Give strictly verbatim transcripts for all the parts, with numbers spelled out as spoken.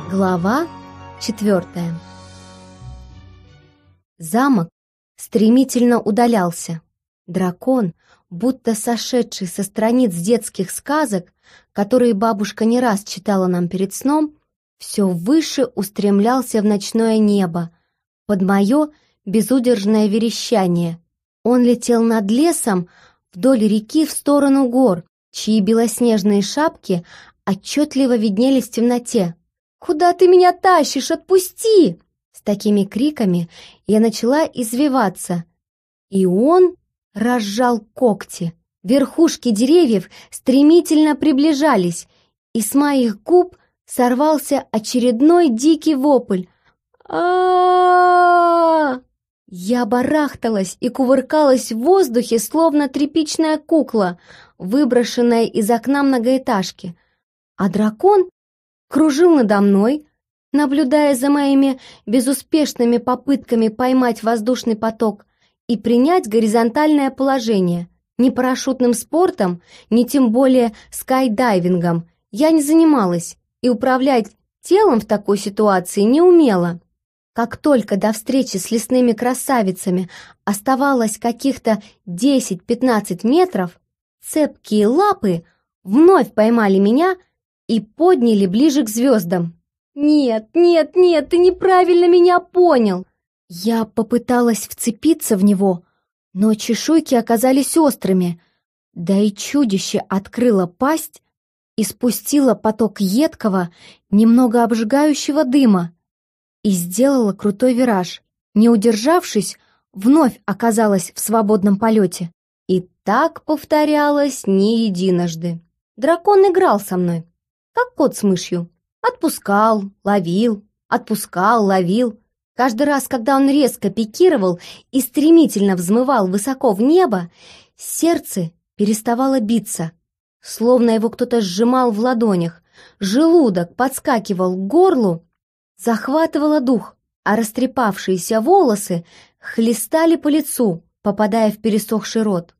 Глава четвертая. Замок стремительно удалялся. Дракон, будто сошедший со страниц детских сказок, которые бабушка не раз читала нам перед сном, все выше устремлялся в ночное небо, под мое безудержное верещание. Он летел над лесом вдоль реки в сторону гор, чьи белоснежные шапки отчетливо виднелись в темноте. «Куда ты меня тащишь? Отпусти!» С такими криками я начала извиваться, и он разжал когти. Верхушки деревьев стремительно приближались, и с моих губ сорвался очередной дикий вопль. а Я барахталась и кувыркалась в воздухе, словно тряпичная кукла, выброшенная из окна многоэтажки. А дракон кружил надо мной, наблюдая за моими безуспешными попытками поймать воздушный поток и принять горизонтальное положение. Ни парашютным спортом, ни тем более скайдайвингом я не занималась и управлять телом в такой ситуации не умела. Как только до встречи с лесными красавицами оставалось каких-то десять-пятнадцать метров, цепкие лапы вновь поймали меня и подняли ближе к звездам. «Нет, нет, нет, ты неправильно меня понял!» Я попыталась вцепиться в него, но чешуйки оказались острыми, да и чудище открыло пасть и спустило поток едкого, немного обжигающего дыма и сделало крутой вираж. Не удержавшись, вновь оказалась в свободном полете. И так повторялось не единожды. Дракон играл со мной, как кот с мышью. Отпускал, ловил, отпускал, ловил. Каждый раз, когда он резко пикировал и стремительно взмывал высоко в небо, сердце переставало биться, словно его кто-то сжимал в ладонях. Желудок подскакивал к горлу, захватывало дух, а растрепавшиеся волосы хлестали по лицу, попадая в пересохший рот.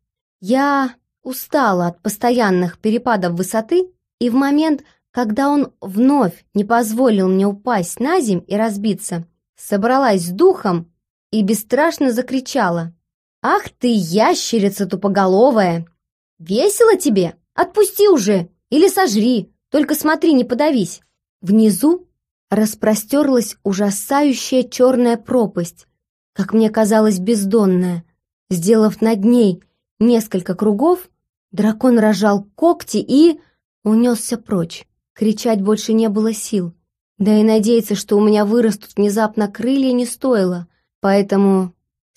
Я устала от постоянных перепадов высоты, и в момент, когда он вновь не позволил мне упасть на земь и разбиться, собралась с духом и бесстрашно закричала: «Ах ты, ящерица тупоголовая! Весело тебе? Отпусти уже или сожри, только смотри, не подавись!» Внизу распростерлась ужасающая черная пропасть, как мне казалось, бездонная. Сделав над ней несколько кругов, дракон разжал когти и унесся прочь. Кричать больше не было сил, да и надеяться, что у меня вырастут внезапно крылья, не стоило, поэтому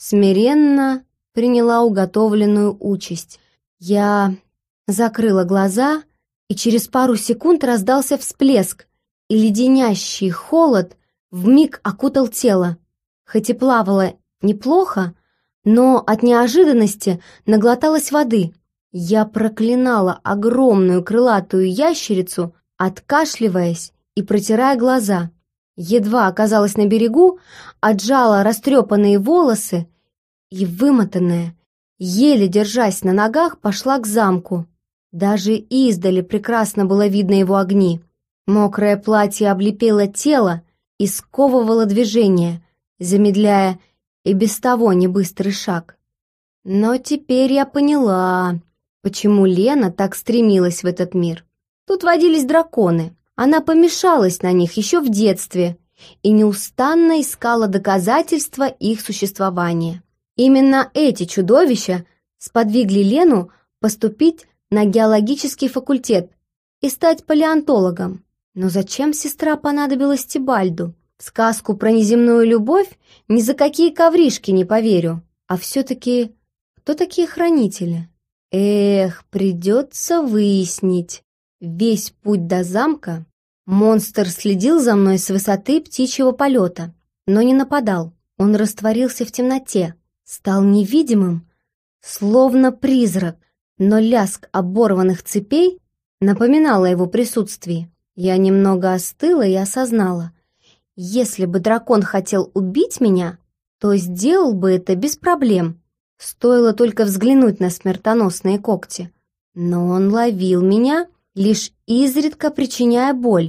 смиренно приняла уготовленную участь. Я закрыла глаза, и через пару секунд раздался всплеск, и леденящий холод вмиг окутал тело. Хоть и плавала неплохо, но от неожиданности наглоталась воды. Я проклинала огромную крылатую ящерицу, откашливаясь и протирая глаза. Едва оказалась на берегу, отжала растрепанные волосы и, вымотанная, еле держась на ногах, пошла к замку. Даже издали прекрасно было видно его огни. Мокрое платье облепило тело и сковывало движение, замедляя и без того небыстрый шаг. Но теперь я поняла, почему Лена так стремилась в этот мир. Тут водились драконы. Она помешалась на них еще в детстве и неустанно искала доказательства их существования. Именно эти чудовища сподвигли Лену поступить на геологический факультет и стать палеонтологом. Но зачем сестра понадобилась Тибальду? В сказку про неземную любовь ни за какие ковришки не поверю. А все-таки кто такие хранители? Эх, придется выяснить. Весь путь до замка монстр следил за мной с высоты птичьего полета, но не нападал. Он растворился в темноте, стал невидимым, словно призрак, но лязг оборванных цепей напоминал о его присутствии. Я немного остыла и осознала: если бы дракон хотел убить меня, то сделал бы это без проблем. Стоило только взглянуть на смертоносные когти. Но он ловил меня, лишь изредка причиняя боль,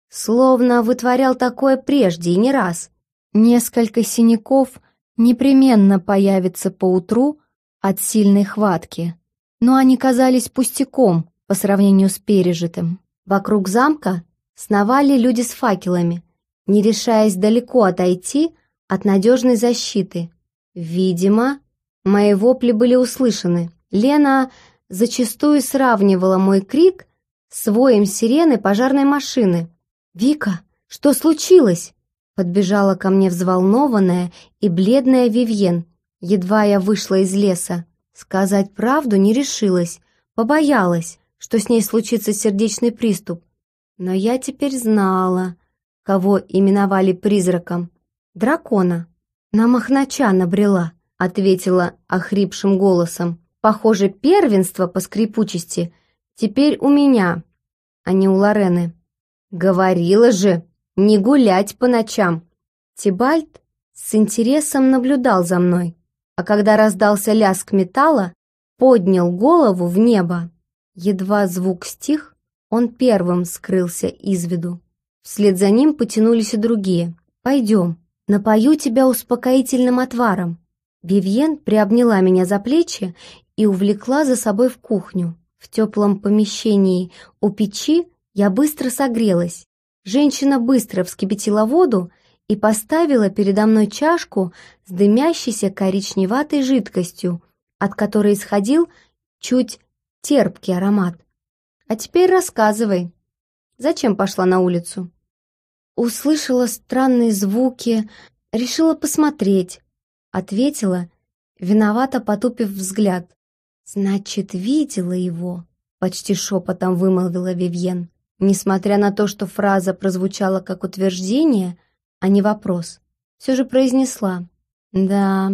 словно вытворял такое прежде и не раз. Несколько синяков непременно появится поутру от сильной хватки, но они казались пустяком по сравнению с пережитым. Вокруг замка сновали люди с факелами, не решаясь далеко отойти от надежной защиты. Видимо, мои вопли были услышаны. Лена зачастую сравнивала мой крик с воем сирены пожарной машины. «Вика, что случилось?» Подбежала ко мне взволнованная и бледная Вивьен, едва я вышла из леса. Сказать правду не решилась, побоялась, что с ней случится сердечный приступ. Но я теперь знала, кого именовали призраком. Дракона. На Махнача набрела, ответила охрипшим голосом. Похоже, первенство по скрипучести теперь у меня, а не у Лорены. Говорила же, не гулять по ночам. Тибальт с интересом наблюдал за мной, а когда раздался лязг металла, поднял голову в небо. Едва звук стих, он первым скрылся из виду. Вслед за ним потянулись и другие. «Пойдем, напою тебя успокоительным отваром». Вивьен приобняла меня за плечи и увлекла за собой в кухню. В теплом помещении у печи я быстро согрелась. Женщина быстро вскипятила воду и поставила передо мной чашку с дымящейся коричневатой жидкостью, от которой исходил чуть терпкий аромат. «А теперь рассказывай, зачем пошла на улицу?» «Услышала странные звуки, решила посмотреть», — ответила, виновато потупив взгляд. «Значит, видела его?» — почти шепотом вымолвила Вивьен. Несмотря на то, что фраза прозвучала как утверждение, а не вопрос, все же произнесла. «Да,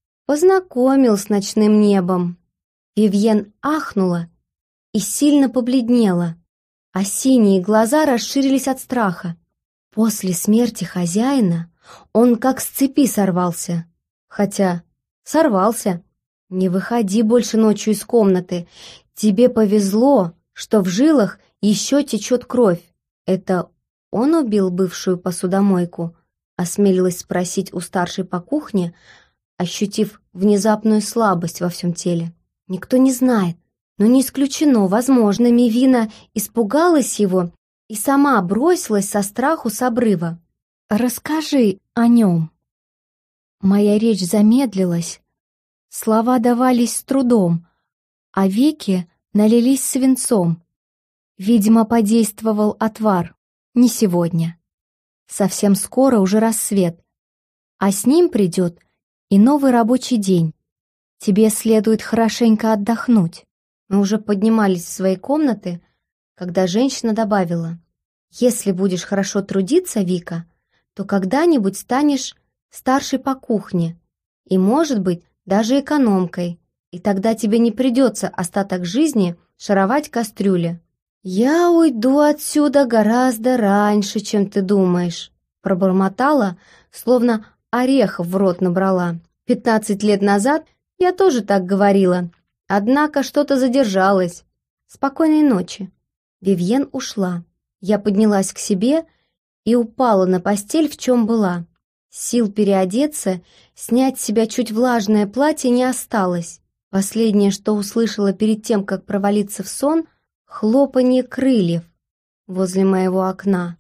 познакомил с ночным небом». Вивьен ахнула и сильно побледнела, а синие глаза расширились от страха. После смерти хозяина он как с цепи сорвался. Хотя сорвался. Не выходи больше ночью из комнаты. Тебе повезло, что в жилах еще течет кровь. Это он убил бывшую посудомойку? Осмелилась спросить у старшей по кухне, ощутив внезапную слабость во всем теле. Никто не знает, но не исключено, возможно, Мивина испугалась его и сама бросилась со страху с обрыва. «Расскажи о нем». Моя речь замедлилась, слова давались с трудом, а веки налились свинцом. Видимо, подействовал отвар. Не сегодня. Совсем скоро уже рассвет, а с ним придет и новый рабочий день. Тебе следует хорошенько отдохнуть. Мы уже поднимались в свои комнаты, когда женщина добавила: «Если будешь хорошо трудиться, Вика, то когда-нибудь станешь старшей по кухне и, может быть, даже экономкой, и тогда тебе не придется остаток жизни шаровать кастрюли». «Я уйду отсюда гораздо раньше, чем ты думаешь», пробормотала, словно орехов в рот набрала. «Пятнадцать лет назад я тоже так говорила, однако что-то задержалось. Спокойной ночи». Вивьен ушла. Я поднялась к себе и упала на постель, в чем была. Сил переодеться, снять с себя чуть влажное платье не осталось. Последнее, что услышала перед тем, как провалиться в сон, хлопанье крыльев возле моего окна.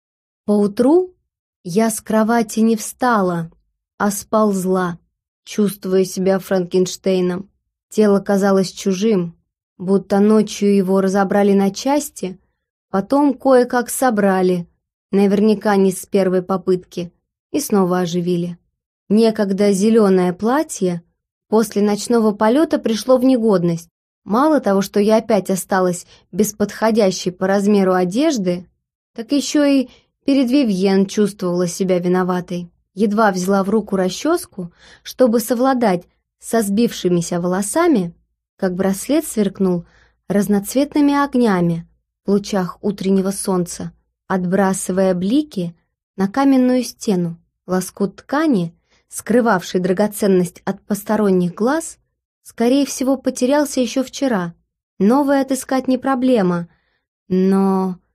Поутру я с кровати не встала, а сползла, чувствуя себя Франкенштейном. Тело казалось чужим, будто ночью его разобрали на части, потом кое-как собрали, наверняка не с первой попытки, и снова оживили. Некогда зеленое платье после ночного полета пришло в негодность. Мало того, что я опять осталась без подходящей по размеру одежды, так еще и перед Вивьен чувствовала себя виноватой. Едва взяла в руку расческу, чтобы совладать со сбившимися волосами, как браслет сверкнул разноцветными огнями в лучах утреннего солнца, отбрасывая блики на каменную стену. Лоскут ткани, скрывавший драгоценность от посторонних глаз, скорее всего, потерялся еще вчера. Новое отыскать не проблема, но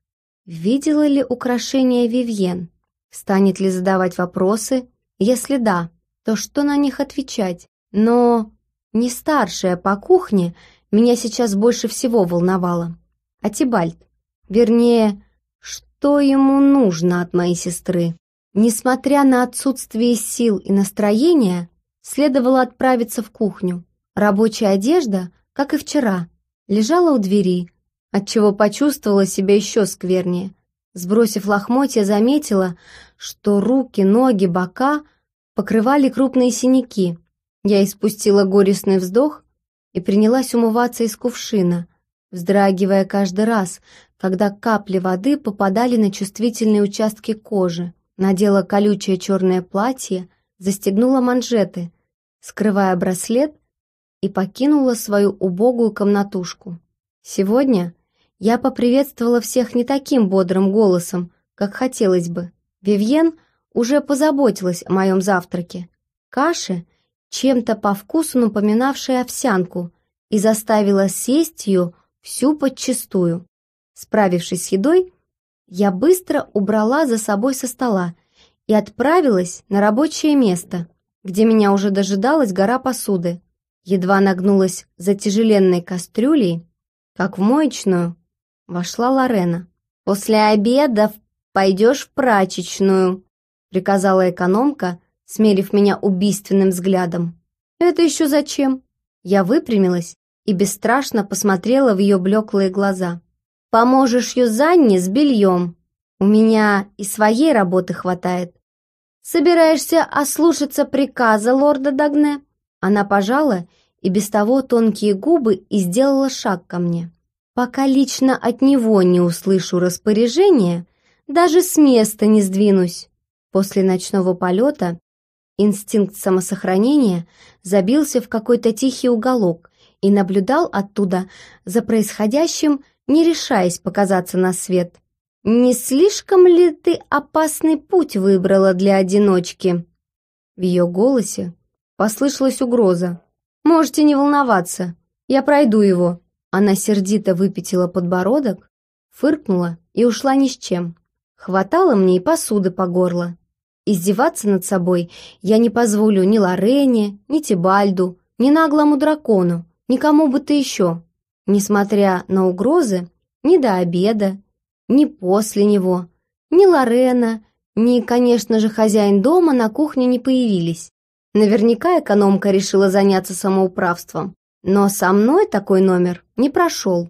видела ли украшение Вивьен, станет ли задавать вопросы, если да, то что на них отвечать. Но не старшая по кухне меня сейчас больше всего волновала, а Тибальт, вернее, что ему нужно от моей сестры. Несмотря на отсутствие сил и настроения, следовало отправиться в кухню. Рабочая одежда, как и вчера, лежала у двери, отчего почувствовала себя еще сквернее. Сбросив лохмотья, заметила, что руки, ноги, бока покрывали крупные синяки. Я испустила горестный вздох и принялась умываться из кувшина, вздрагивая каждый раз, когда капли воды попадали на чувствительные участки кожи. Надела колючее черное платье, застегнула манжеты, скрывая браслет, и покинула свою убогую комнатушку. Сегодня я поприветствовала всех не таким бодрым голосом, как хотелось бы. Вивьен уже позаботилась о моем завтраке. Каши, чем-то по вкусу напоминавшей овсянку, и заставила съесть ее всю подчистую. Справившись с едой, я быстро убрала за собой со стола и отправилась на рабочее место, где меня уже дожидалась гора посуды. Едва нагнулась за тяжеленной кастрюлей, как в моечную вошла Лорена. «После обеда пойдешь в прачечную», — приказала экономка, смерив меня убийственным взглядом. «Это еще зачем?» Я выпрямилась и бесстрашно посмотрела в ее блеклые глаза. «Поможешь Юзанне с бельем. У меня и своей работы хватает. Собираешься ослушаться приказа лорда Дагне?» Она пожала и без того тонкие губы и сделала шаг ко мне. «Пока лично от него не услышу распоряжения, даже с места не сдвинусь». После ночного полета инстинкт самосохранения забился в какой-то тихий уголок и наблюдал оттуда за происходящим, не решаясь показаться на свет. «Не слишком ли ты опасный путь выбрала для одиночки?» В ее голосе послышалась угроза. «Можете не волноваться, я пройду его». Она сердито выпятила подбородок, фыркнула и ушла ни с чем. Хватало мне и посуды по горло. Издеваться над собой я не позволю ни Лорене, ни Тибальду, ни наглому дракону, никому бы то еще. Несмотря на угрозы, ни до обеда, ни после него, ни Лорена, ни, конечно же, хозяин дома на кухне не появились. Наверняка экономка решила заняться самоуправством. Но со мной такой номер не прошел.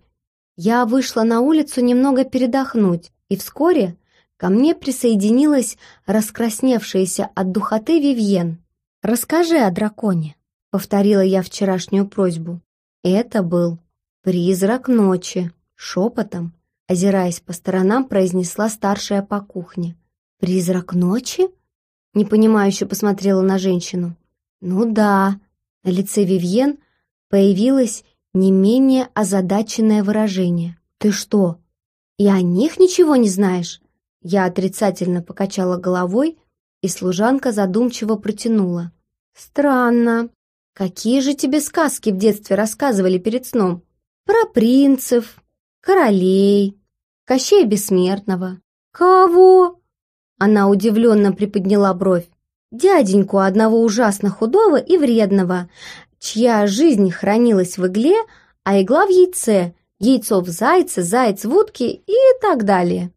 Я вышла на улицу немного передохнуть, и вскоре ко мне присоединилась раскрасневшаяся от духоты Вивьен. «Расскажи о драконе», — повторила я вчерашнюю просьбу. Это был призрак ночи, шепотом, озираясь по сторонам, произнесла старшая по кухне. «Призрак ночи?» — непонимающе посмотрела на женщину. «Ну да», — на лице Вивьен появилось не менее озадаченное выражение. «Ты что, и о них ничего не знаешь?» Я отрицательно покачала головой, и служанка задумчиво протянула. «Странно. Какие же тебе сказки в детстве рассказывали перед сном? Про принцев, королей, Кощея Бессмертного». «Кого?» Она удивленно приподняла бровь. «Дяденьку одного ужасно худого и вредного, чья жизнь хранилась в игле, а игла в яйце, яйцо в зайце, заяц в утке и так далее».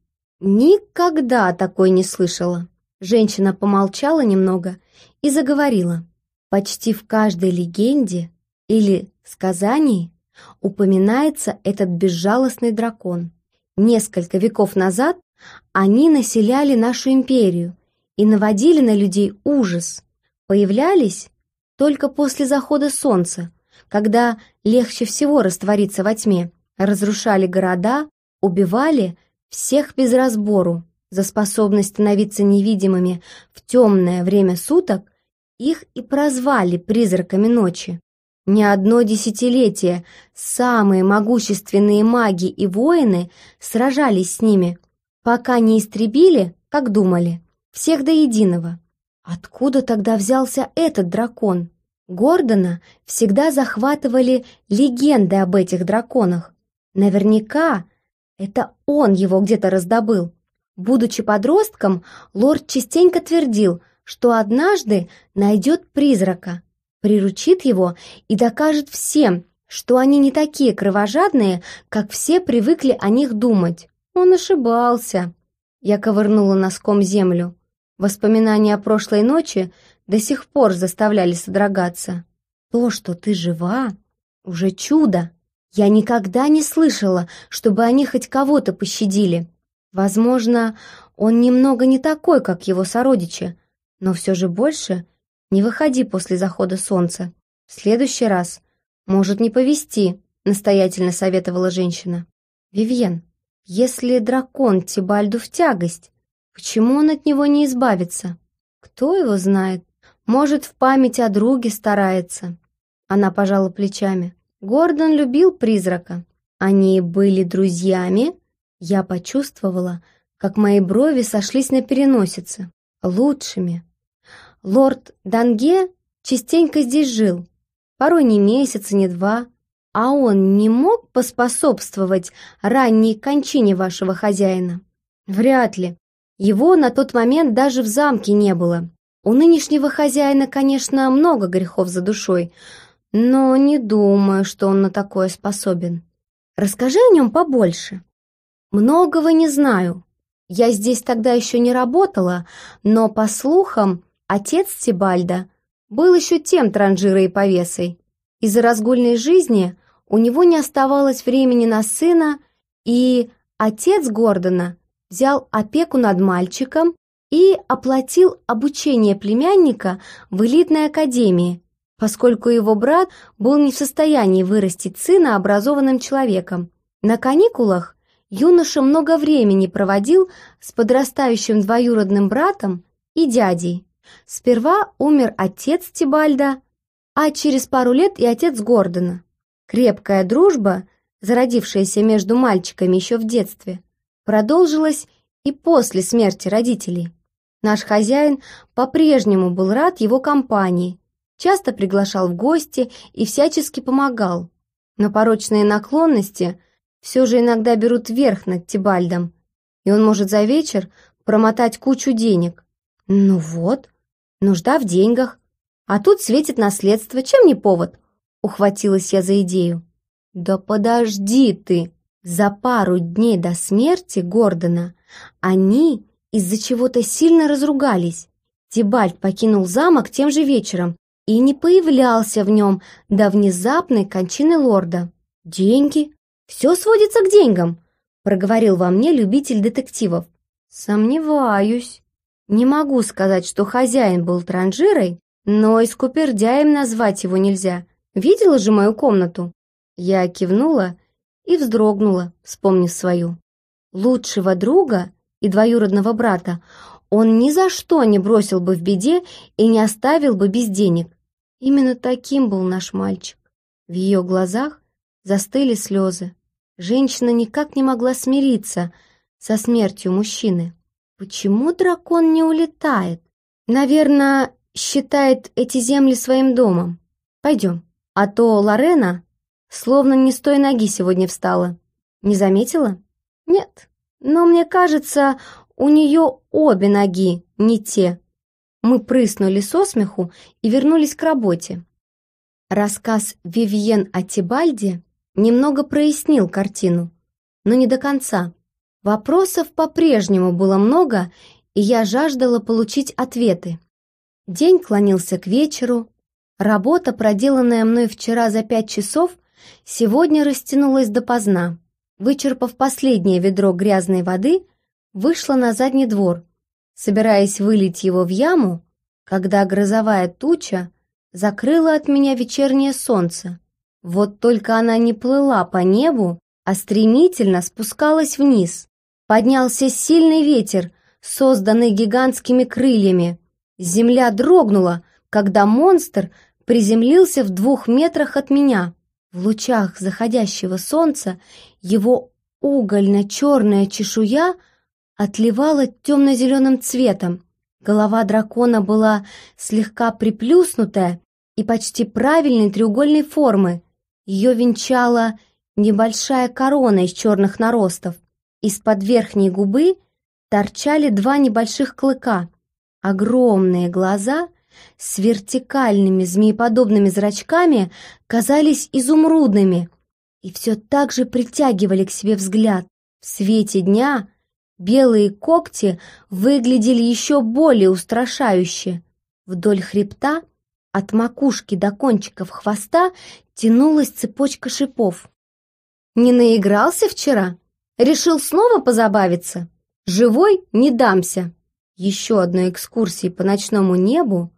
«Никогда такой не слышала». Женщина помолчала немного и заговорила. «Почти в каждой легенде или сказании упоминается этот безжалостный дракон. Несколько веков назад они населяли нашу империю и наводили на людей ужас. Появлялись только после захода солнца, когда легче всего раствориться во тьме, разрушали города, убивали всех без разбору. За способность становиться невидимыми в темное время суток их и прозвали призраками ночи. Не одно десятилетие самые могущественные маги и воины сражались с ними, пока не истребили, как думали, всех до единого. Откуда тогда взялся этот дракон? Гордона всегда захватывали легенды об этих драконах. Наверняка Это он его где-то раздобыл. Будучи подростком, лорд частенько твердил, что однажды найдет призрака, приручит его и докажет всем, что они не такие кровожадные, как все привыкли о них думать. Он ошибался. Я ковырнула носком землю. Воспоминания о прошлой ночи до сих пор заставляли содрогаться. То, что ты жива, уже чудо. Я никогда не слышала, чтобы они хоть кого-то пощадили. Возможно, он немного не такой, как его сородичи, но все же больше не выходи после захода солнца. В следующий раз может не повезти, настоятельно советовала женщина. Вивьен, если дракон Тибальду в тягость, почему он от него не избавится? Кто его знает? Может, в память о друге старается. Она пожала плечами. Гордон любил призрака. Они были друзьями. Я почувствовала, как мои брови сошлись на переносице. Лучшими. Лорд Данге частенько здесь жил. Порой не месяц, не два. А он не мог поспособствовать ранней кончине вашего хозяина? Вряд ли. Его на тот момент даже в замке не было. У нынешнего хозяина, конечно, много грехов за душой, но не думаю, что он на такое способен. Расскажи о нем побольше. Многого не знаю. Я здесь тогда еще не работала, но, по слухам, отец Тибальда был еще тем транжирой и повесой. Из-за разгульной жизни у него не оставалось времени на сына, и отец Гордона взял опеку над мальчиком и оплатил обучение племянника в элитной академии, поскольку его брат был не в состоянии вырастить сына образованным человеком. На каникулах юноша много времени проводил с подрастающим двоюродным братом и дядей. Сперва умер отец Тибальда, а через пару лет и отец Гордона. Крепкая дружба, зародившаяся между мальчиками еще в детстве, продолжилась и после смерти родителей. Наш хозяин по-прежнему был рад его компании, часто приглашал в гости и всячески помогал. Но порочные наклонности все же иногда берут верх над Тибальдом, и он может за вечер промотать кучу денег. Ну вот, нужда в деньгах, а тут светит наследство, чем не повод? Ухватилась я за идею. Да подожди ты! За пару дней до смерти Гордона они из-за чего-то сильно разругались. Тибальд покинул замок тем же вечером и не появлялся в нем до внезапной кончины лорда. «Деньги? Все сводится к деньгам», — проговорил во мне любитель детективов. «Сомневаюсь. Не могу сказать, что хозяин был транжирой, но и скупердяем назвать его нельзя. Видела же мою комнату?» Я кивнула и вздрогнула, вспомнив свою. Лучшего друга и двоюродного брата он ни за что не бросил бы в беде и не оставил бы без денег. Именно таким был наш мальчик. В ее глазах застыли слезы. Женщина никак не могла смириться со смертью мужчины. Почему дракон не улетает? Наверное, считает эти земли своим домом. Пойдем, а то Лорена словно не с той ноги сегодня встала. Не заметила? Нет, но мне кажется, у нее обе ноги не те. Мы прыснули со смеху и вернулись к работе. Рассказ Вивьен о Тибальде немного прояснил картину, но не до конца. Вопросов по-прежнему было много, и я жаждала получить ответы. День клонился к вечеру. Работа, проделанная мной вчера за пять часов, сегодня растянулась допоздна. Вычерпав последнее ведро грязной воды, вышла на задний двор, собираясь вылить его в яму, когда грозовая туча закрыла от меня вечернее солнце. Вот только она не плыла по небу, а стремительно спускалась вниз. Поднялся сильный ветер, созданный гигантскими крыльями. Земля дрогнула, когда монстр приземлился в двух метрах от меня. В лучах заходящего солнца его угольно-черная чешуя отливала темно-зеленым цветом. Голова дракона была слегка приплюснутая и почти правильной треугольной формы. Ее венчала небольшая корона из черных наростов. Из-под верхней губы торчали два небольших клыка. Огромные глаза с вертикальными змееподобными зрачками казались изумрудными и все так же притягивали к себе взгляд. В свете дня белые когти выглядели еще более устрашающе. Вдоль хребта, от макушки до кончиков хвоста, тянулась цепочка шипов. «Не наигрался вчера? Решил снова позабавиться? Живой не дамся!» Еще одной экскурсии по ночному небу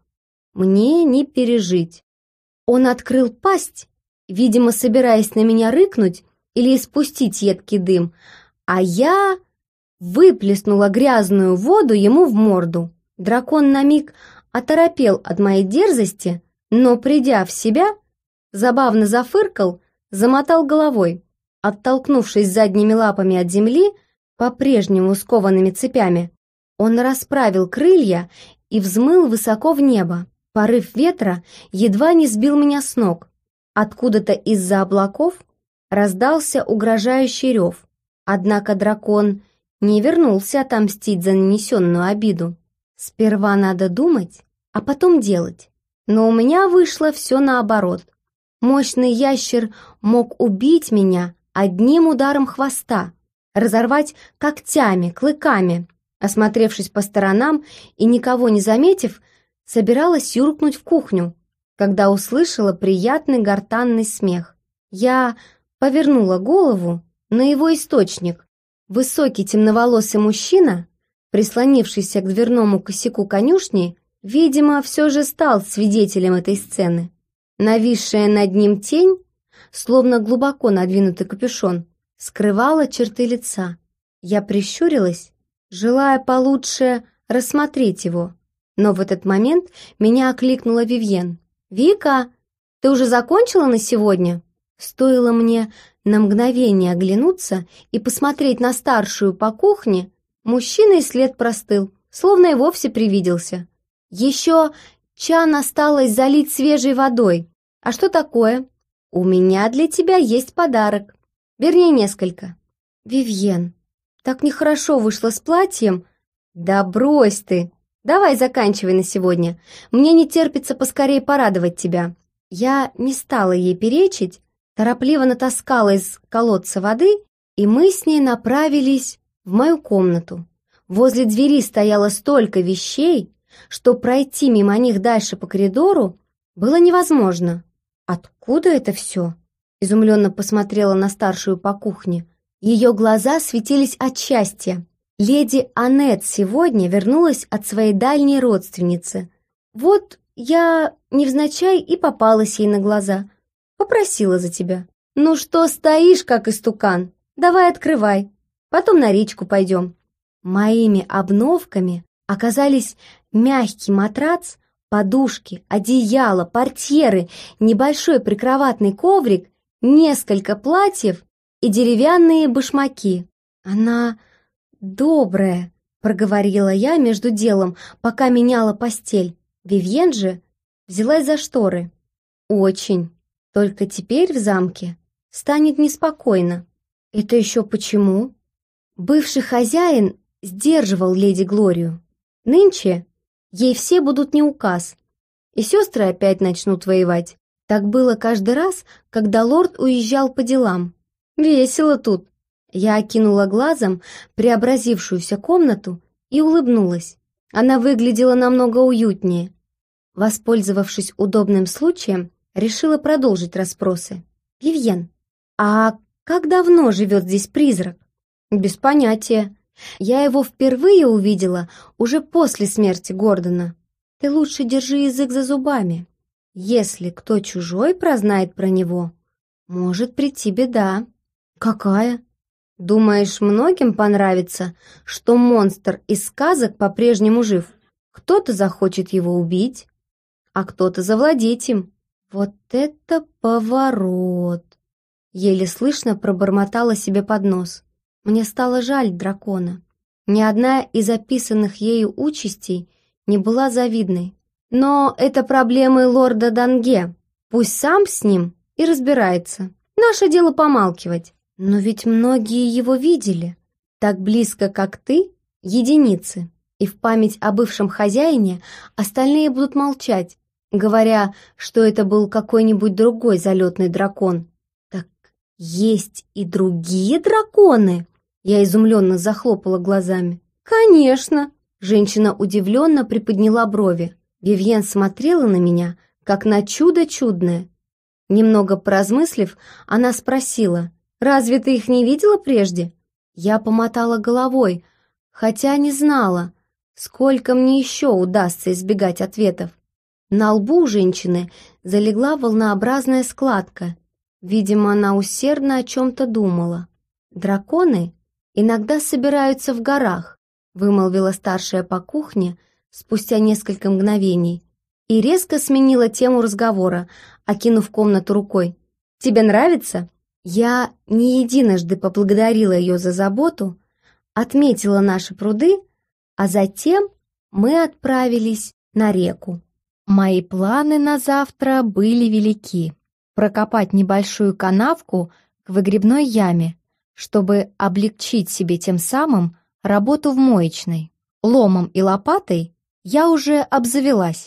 мне не пережить. Он открыл пасть, видимо, собираясь на меня рыкнуть или испустить едкий дым, а я выплеснула грязную воду ему в морду. Дракон на миг оторопел от моей дерзости, но, придя в себя, забавно зафыркал, замотал головой. Оттолкнувшись задними лапами от земли, по-прежнему скованными цепями, он расправил крылья и взмыл высоко в небо. Порыв ветра едва не сбил меня с ног. Откуда-то из-за облаков раздался угрожающий рев. Однако дракон не вернулся отомстить за нанесенную обиду. Сперва надо думать, а потом делать. Но у меня вышло все наоборот. Мощный ящер мог убить меня одним ударом хвоста, разорвать когтями, клыками. Осмотревшись по сторонам и никого не заметив, собиралась юркнуть в кухню, когда услышала приятный гортанный смех. Я повернула голову на его источник. Высокий темноволосый мужчина, прислонившийся к дверному косяку конюшни, видимо, все же стал свидетелем этой сцены. Нависшая над ним тень, словно глубоко надвинутый капюшон, скрывала черты лица. Я прищурилась, желая получше рассмотреть его, но в этот момент меня окликнула Вивьен. «Вика, ты уже закончила на сегодня?» Стоило мне на мгновение оглянуться и посмотреть на старшую по кухне, мужчина и след простыл, словно и вовсе привиделся. «Еще чан осталось залить свежей водой. А что такое? У меня для тебя есть подарок. Вернее, несколько». «Вивьен, так нехорошо вышло с платьем». «Да брось ты! Давай заканчивай на сегодня. Мне не терпится поскорее порадовать тебя». Я не стала ей перечить, торопливо натаскала из колодца воды, и мы с ней направились в мою комнату. Возле двери стояло столько вещей, что пройти мимо них дальше по коридору было невозможно. «Откуда это все?» — изумленно посмотрела на старшую по кухне. Ее глаза светились от счастья. Леди Аннет сегодня вернулась от своей дальней родственницы. Вот я невзначай и попалась ей на глаза. Попросила за тебя. «Ну что стоишь, как истукан? Давай открывай. Потом на речку пойдем». Моими обновками оказались мягкий матрац, подушки, одеяло, портьеры, небольшой прикроватный коврик, несколько платьев и деревянные башмаки. «Она добрая», — проговорила я между делом, пока меняла постель. Вивьен же взялась за шторы. «Очень. Только теперь в замке станет неспокойно». «Это еще почему?» Бывший хозяин сдерживал леди Глорию. Нынче ей все будут не указ, и сестры опять начнут воевать. Так было каждый раз, когда лорд уезжал по делам. Весело тут. Я окинула глазом преобразившуюся комнату и улыбнулась. Она выглядела намного уютнее. Воспользовавшись удобным случаем, решила продолжить расспросы. «Вивьен, а как давно живет здесь призрак?» «Без понятия. Я его впервые увидела уже после смерти Гордона. Ты лучше держи язык за зубами. Если кто чужой прознает про него, может прийти беда». «Какая?» «Думаешь, многим понравится, что монстр из сказок по-прежнему жив? Кто-то захочет его убить, а кто-то завладеть им». «Вот это поворот!» Еле слышно пробормотала себе под нос. Мне стало жаль дракона. Ни одна из описанных ею участей не была завидной. Но это проблемы лорда Данге. Пусть сам с ним и разбирается. Наше дело помалкивать. Но ведь многие его видели. Так близко, как ты, единицы. И в память о бывшем хозяине остальные будут молчать, говоря, что это был какой-нибудь другой залетный дракон. Так есть и другие драконы? Я изумленно захлопала глазами. Конечно! Женщина удивленно приподняла брови. Вивьен смотрела на меня, как на чудо чудное. Немного поразмыслив, она спросила: «Разве ты их не видела прежде?» Я помотала головой, хотя не знала, сколько мне еще удастся избегать ответов. На лбу женщины залегла волнообразная складка. Видимо, она усердно о чем-то думала. «Драконы иногда собираются в горах», вымолвила старшая по кухне спустя несколько мгновений и резко сменила тему разговора, окинув комнату рукой. «Тебе нравится?» Я не единожды поблагодарила ее за заботу, отметила наши пруды, а затем мы отправились на реку. Мои планы на завтра были велики. Прокопать небольшую канавку к выгребной яме, чтобы облегчить себе тем самым работу в моечной. Ломом и лопатой я уже обзавелась.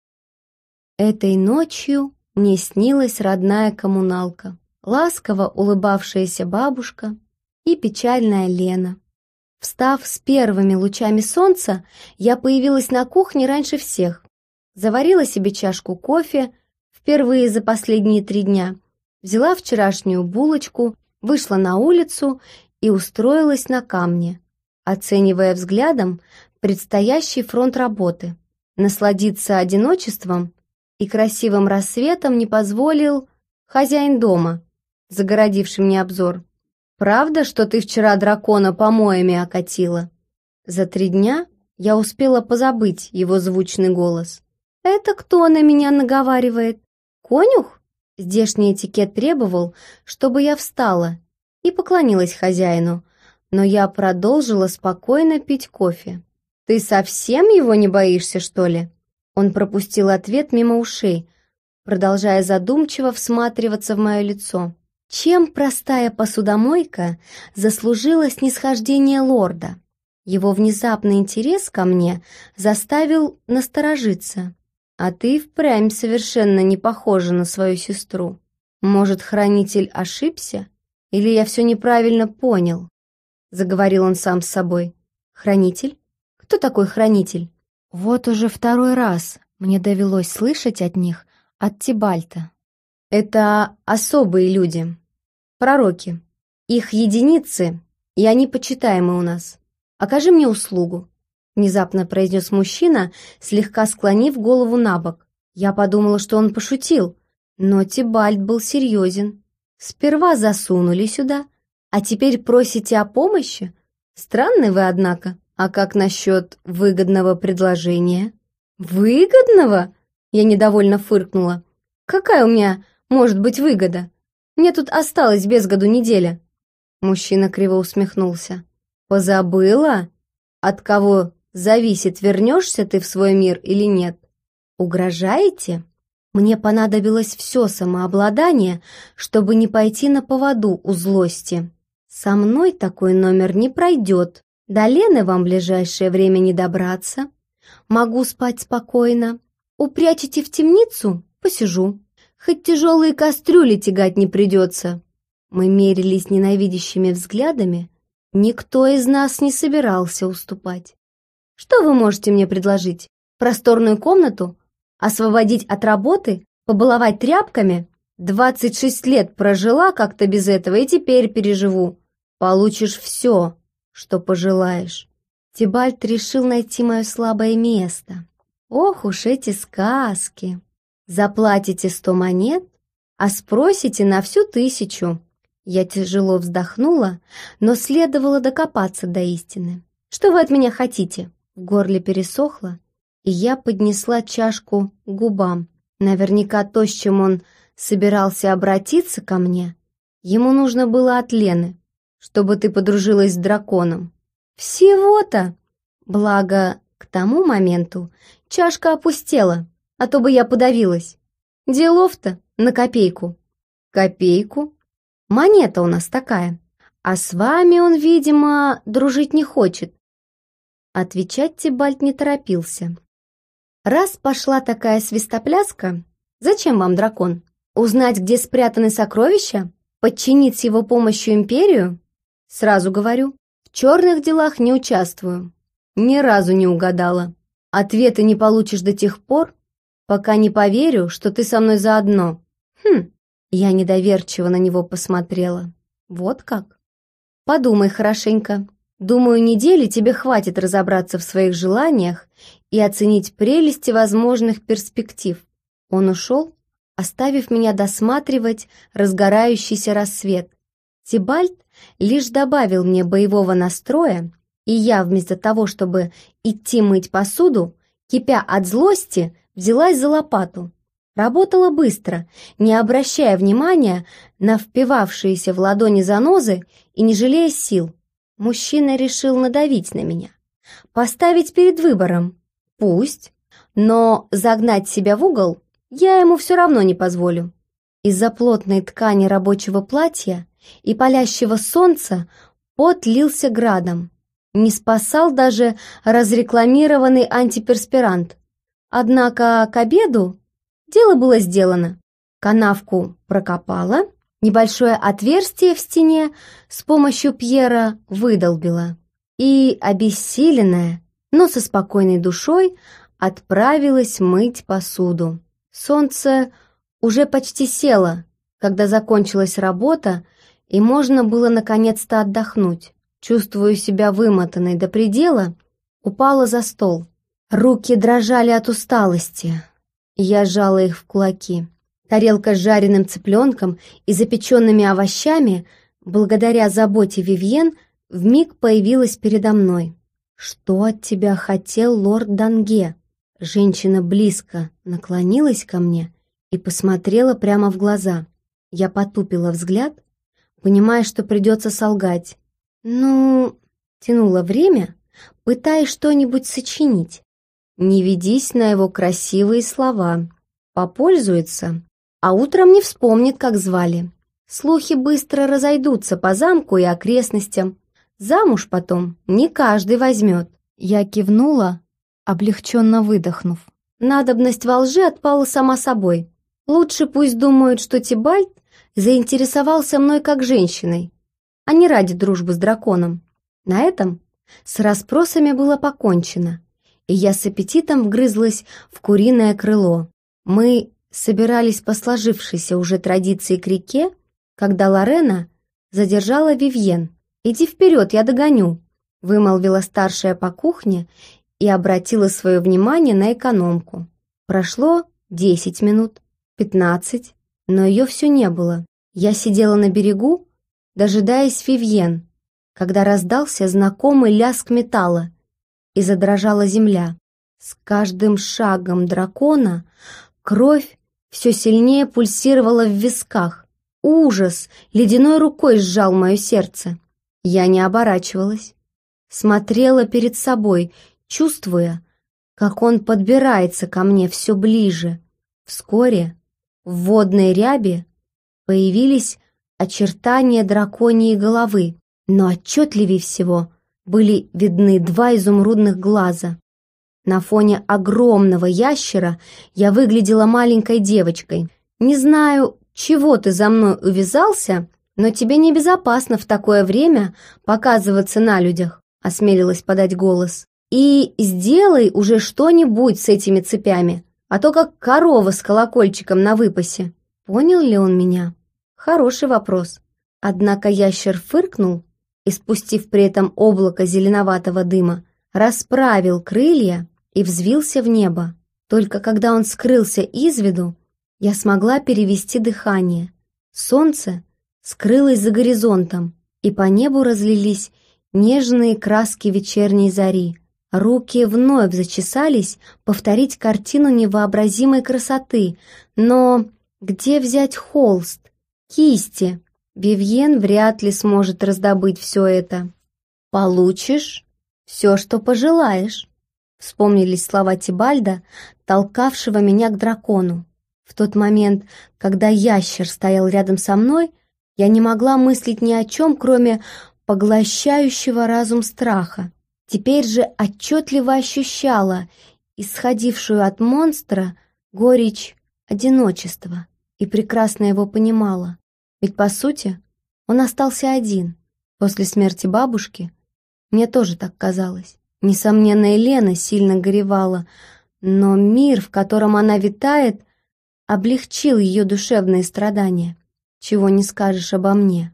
Этой ночью мне снилась родная коммуналка, ласково улыбавшаяся бабушка и печальная Лена. Встав с первыми лучами солнца, я появилась на кухне раньше всех. Заварила себе чашку кофе впервые за последние три дня, взяла вчерашнюю булочку, вышла на улицу и устроилась на камне, оценивая взглядом предстоящий фронт работы. Насладиться одиночеством и красивым рассветом не позволил хозяин дома, загородивший мне обзор. «Правда, что ты вчера дракона помоями окатила?» За три дня я успела позабыть его звучный голос. «Это кто на меня наговаривает? Конюх?» Здешний этикет требовал, чтобы я встала и поклонилась хозяину, но я продолжила спокойно пить кофе. «Ты совсем его не боишься, что ли?» Он пропустил ответ мимо ушей, продолжая задумчиво всматриваться в мое лицо. Чем простая посудомойка заслужила снисхождение лорда? Его внезапный интерес ко мне заставил насторожиться. «А ты впрямь совершенно не похожа на свою сестру. Может, хранитель ошибся? Или я все неправильно понял?» Заговорил он сам с собой. «Хранитель? Кто такой хранитель?» Вот уже второй раз мне довелось слышать от них, от Тибальта. «Это особые люди, пророки. Их единицы, и они почитаемы у нас. Окажи мне услугу», — внезапно произнес мужчина, слегка склонив голову на бок. Я подумала, что он пошутил, но Тибальт был серьезен. «Сперва засунули сюда, а теперь просите о помощи? Странный вы, однако. А как насчет выгодного предложения?» «Выгодного?» — я недовольно фыркнула. «Какая у меня может быть выгода? Мне тут осталось без году неделя». Мужчина криво усмехнулся. «Позабыла? От кого зависит, вернешься ты в свой мир или нет? Угрожаете?» Мне понадобилось все самообладание, чтобы не пойти на поводу у злости. «Со мной такой номер не пройдет. До Лены вам в ближайшее время не добраться. Могу спать спокойно. Упрячете в темницу? Посижу. Хоть тяжелые кастрюли тягать не придется». Мы мерились ненавидящими взглядами. Никто из нас не собирался уступать. «Что вы можете мне предложить? Просторную комнату? Освободить от работы? Побаловать тряпками? Двадцать шесть лет прожила как-то без этого и теперь переживу. Получишь все, что пожелаешь». Тибальт решил найти мое слабое место. Ох уж эти сказки. Заплатите сто монет, а спросите на всю тысячу. Я тяжело вздохнула, но следовало докопаться до истины. «Что вы от меня хотите?» В горле пересохло, и я поднесла чашку к губам. Наверняка то, с чем он собирался обратиться ко мне, ему нужно было от Лены, чтобы ты подружилась с драконом. Всего-то! Благо, к тому моменту чашка опустела, а то бы я подавилась. Делов-то на копейку. Копейку? Монета у нас такая. А с вами он, видимо, дружить не хочет». Отвечать Тибальт не торопился. «Раз пошла такая свистопляска, зачем вам дракон? Узнать, где спрятаны сокровища? Подчинить с его помощью империю? Сразу говорю, в черных делах не участвую. Ни разу не угадала. Ответы не получишь до тех пор, пока не поверю, что ты со мной заодно». Хм, я недоверчиво на него посмотрела. Вот как? Подумай хорошенько. Думаю, недели тебе хватит разобраться в своих желаниях и оценить прелести возможных перспектив. Он ушел, оставив меня досматривать разгорающийся рассвет. Тибальт лишь добавил мне боевого настроя, и я вместо того, чтобы идти мыть посуду, кипя от злости, взялась за лопату. Работала быстро, не обращая внимания на впивавшиеся в ладони занозы и не жалея сил. Мужчина решил надавить на меня, поставить перед выбором. Пусть, но загнать себя в угол я ему все равно не позволю. Из-за плотной ткани рабочего платья и палящего солнца пот лился градом. Не спасал даже разрекламированный антиперспирант. Однако к обеду дело было сделано. Канавку прокопала, небольшое отверстие в стене с помощью Пьера выдолбила и, обессиленная, но со спокойной душой, отправилась мыть посуду. Солнце уже почти село, когда закончилась работа, и можно было наконец-то отдохнуть. Чувствуя себя вымотанной до предела, упала за стол. Руки дрожали от усталости. Я сжала их в кулаки. Тарелка с жареным цыпленком и запеченными овощами, благодаря заботе Вивьен, вмиг появилась передо мной. «Что от тебя хотел лорд Данге?» Женщина близко наклонилась ко мне и посмотрела прямо в глаза. Я потупила взгляд, понимая, что придется солгать. «Ну...» — тянула время, пытаясь что-нибудь сочинить. Не ведись на его красивые слова. Попользуется, а утром не вспомнит, как звали. Слухи быстро разойдутся по замку и окрестностям. Замуж потом не каждый возьмет. Я кивнула, облегченно выдохнув. Надобность во лжи отпала сама собой. Лучше пусть думают, что Тибальт заинтересовался мной как женщиной, а не ради дружбы с драконом. На этом с расспросами было покончено, и я с аппетитом вгрызлась в куриное крыло. Мы собирались по сложившейся уже традиции к реке, когда Лорена задержала Вивьен. «Иди вперед, я догоню», — вымолвила старшая по кухне и обратила свое внимание на экономку. Прошло десять минут, пятнадцать, но ее все не было. Я сидела на берегу, дожидаясь Вивьен, когда раздался знакомый лязг металла и задрожала земля. С каждым шагом дракона кровь все сильнее пульсировала в висках. Ужас ледяной рукой сжал мое сердце. Я не оборачивалась, смотрела перед собой, чувствуя, как он подбирается ко мне все ближе. Вскоре в водной ряби появились очертания драконьей головы, но отчетливее всего были видны два изумрудных глаза. На фоне огромного ящера я выглядела маленькой девочкой. «Не знаю, чего ты за мной увязался, но тебе небезопасно в такое время показываться на людях», — осмелилась подать голос. «И сделай уже что-нибудь с этими цепями, а то как корова с колокольчиком на выпасе». Понял ли он меня? Хороший вопрос. Однако ящер фыркнул и, спустив при этом облако зеленоватого дыма, расправил крылья и взвился в небо. Только когда он скрылся из виду, я смогла перевести дыхание. Солнце скрылось за горизонтом, и по небу разлились нежные краски вечерней зари. Руки вновь зачесались повторить картину невообразимой красоты, но где взять холст, кисти? Вивьен вряд ли сможет раздобыть все это. «Получишь все, что пожелаешь», — вспомнились слова Тибальда, толкавшего меня к дракону. В тот момент, когда ящер стоял рядом со мной, Я не могла мыслить ни о чем, кроме поглощающего разум страха. Теперь же отчетливо ощущала исходившую от монстра горечь одиночества и прекрасно его понимала. Ведь, по сути, он остался один. После смерти бабушки мне тоже так казалось. Несомненно, Елена сильно горевала, но мир, в котором она витает, облегчил ее душевные страдания. Чего не скажешь обо мне.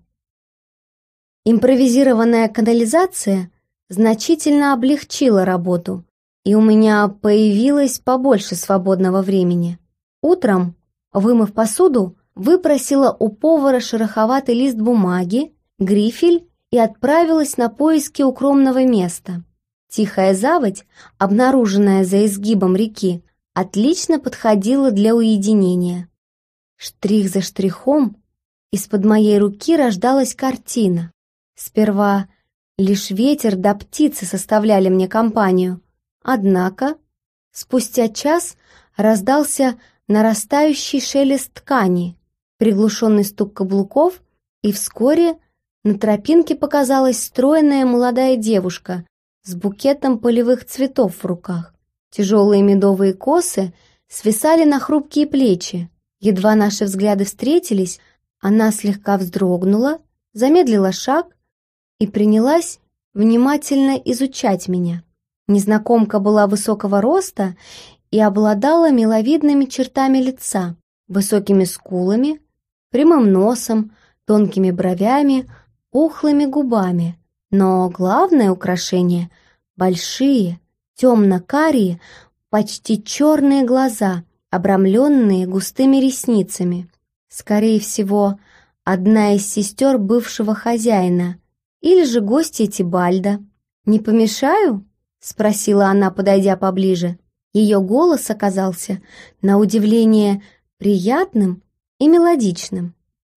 Импровизированная канализация значительно облегчила работу, и у меня появилось побольше свободного времени. Утром, вымыв посуду, выпросила у повара шероховатый лист бумаги, грифель и отправилась на поиски укромного места. Тихая заводь, обнаруженная за изгибом реки, отлично подходила для уединения. Штрих за штрихом из-под моей руки рождалась картина. Сперва лишь ветер да птицы составляли мне компанию. Однако спустя час раздался нарастающий шелест ткани, приглушенный стук каблуков, и вскоре на тропинке показалась стройная молодая девушка с букетом полевых цветов в руках. Тяжелые медовые косы свисали на хрупкие плечи. Едва наши взгляды встретились, она слегка вздрогнула, замедлила шаг и принялась внимательно изучать меня. Незнакомка была высокого роста и обладала миловидными чертами лица, высокими скулами, прямым носом, тонкими бровями, пухлыми губами. Но главное украшение — большие, темно-карие, почти черные глаза, обрамленные густыми ресницами. Скорее всего, одна из сестер бывшего хозяина или же гостья Тибальда. «Не помешаю?» — спросила она, подойдя поближе. Ее голос оказался, на удивление, приятным и мелодичным.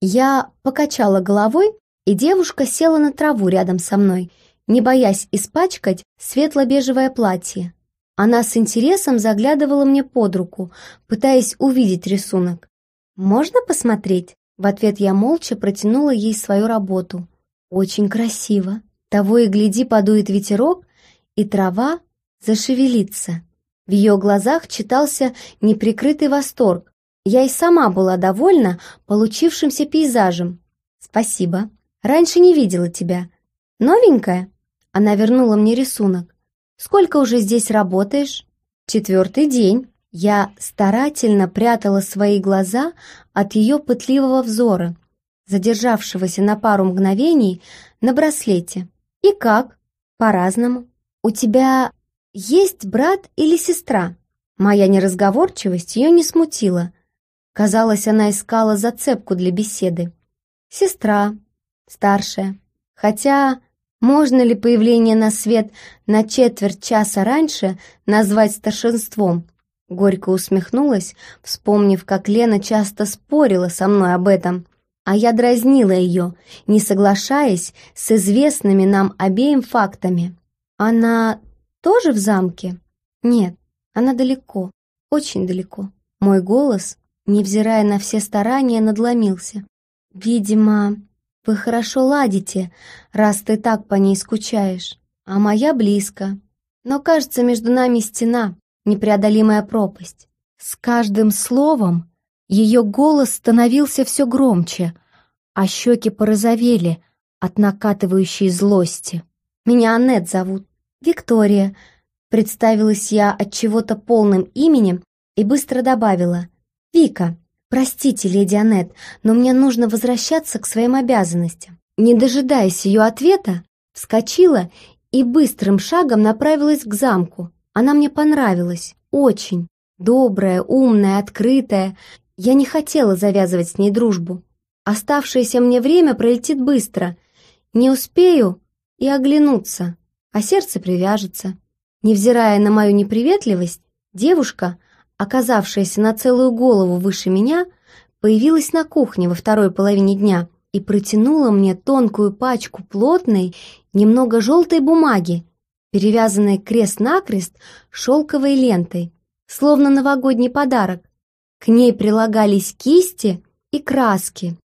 Я покачала головой, и девушка села на траву рядом со мной, не боясь испачкать светло-бежевое платье. Она с интересом заглядывала мне под руку, пытаясь увидеть рисунок. «Можно посмотреть?» В ответ я молча протянула ей свою работу. «Очень красиво. Того и гляди, подует ветерок, и трава зашевелится». В ее глазах читался неприкрытый восторг. Я и сама была довольна получившимся пейзажем. «Спасибо. Раньше не видела тебя. Новенькая?» Она вернула мне рисунок. «Сколько уже здесь работаешь?» «Четвертый день». Я старательно прятала свои глаза от ее пытливого взора, задержавшегося на пару мгновений на браслете. «И как?» «По-разному. У тебя есть брат или сестра?» Моя неразговорчивость ее не смутила. Казалось, она искала зацепку для беседы. «Сестра, старшая. Хотя можно ли появление на свет на четверть часа раньше назвать старшинством?» Горько усмехнулась, вспомнив, как Лена часто спорила со мной об этом, а я дразнила ее, не соглашаясь с известными нам обеим фактами. «Она тоже в замке?» «Нет, она далеко, очень далеко». Мой голос, невзирая на все старания, надломился. «Видимо, вы хорошо ладите, раз ты так по ней скучаешь, а моя близко. Но, кажется, между нами стена, непреодолимая пропасть». С каждым словом ее голос становился все громче, а щеки порозовели от накатывающей злости. «Меня Аннет зовут. Виктория», — представилась я от чего-то полным именем и быстро добавила. «Вика, простите, леди Аннет, но мне нужно возвращаться к своим обязанностям». Не дожидаясь ее ответа, вскочила и быстрым шагом направилась к замку. Она мне понравилась, очень. Добрая, умная, открытая. Я не хотела завязывать с ней дружбу. Оставшееся мне время пролетит быстро. Не успею и оглянуться, а сердце привяжется. Невзирая на мою неприветливость, девушка, оказавшаяся на целую голову выше меня, появилась на кухне во второй половине дня и протянула мне тонкую пачку плотной, немного желтой бумаги, перевязанной крест-накрест шелковой лентой, словно новогодний подарок. К ней прилагались кисти и краски.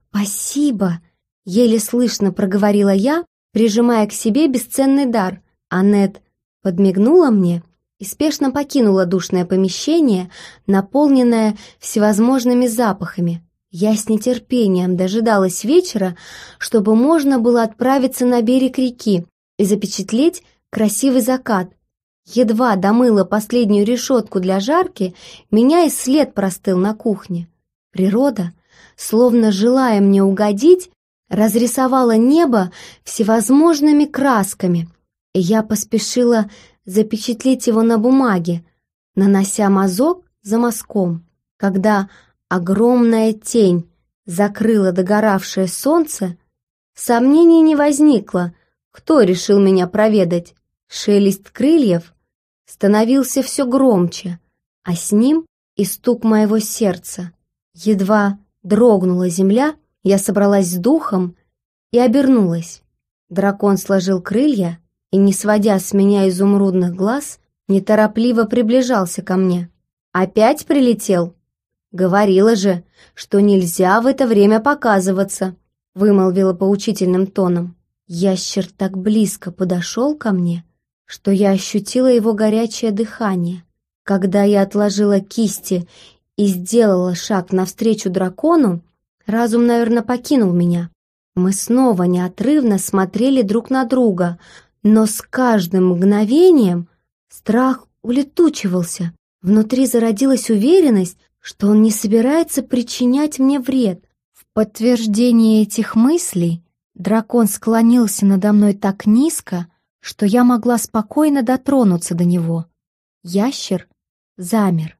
«Спасибо!» — еле слышно проговорила я, прижимая к себе бесценный дар. Аннет подмигнула мне и спешно покинула душное помещение, наполненное всевозможными запахами. Я с нетерпением дожидалась вечера, чтобы можно было отправиться на берег реки и запечатлеть красивый закат. Едва домыла последнюю решетку для жарки, меня и след простыл на кухне. Природа, словно желая мне угодить, разрисовала небо всевозможными красками, и я поспешила запечатлеть его на бумаге, нанося мазок за мазком. Когда огромная тень закрыла догоравшее солнце, сомнений не возникло, кто решил меня проведать. Шелест крыльев становился все громче, а с ним и стук моего сердца. Едва дрогнула земля, я собралась с духом и обернулась. Дракон сложил крылья и, не сводя с меня изумрудных глаз, неторопливо приближался ко мне. «Опять прилетел? Говорила же, что нельзя в это время показываться», вымолвила поучительным тоном. Ящер так близко подошел ко мне, что я ощутила его горячее дыхание. Когда я отложила кисти и сделала шаг навстречу дракону, разум, наверное, покинул меня. Мы снова неотрывно смотрели друг на друга, но с каждым мгновением страх улетучивался. Внутри зародилась уверенность, что он не собирается причинять мне вред. В подтверждение этих мыслей дракон склонился надо мной так низко, что я могла спокойно дотронуться до него. Ящер замер.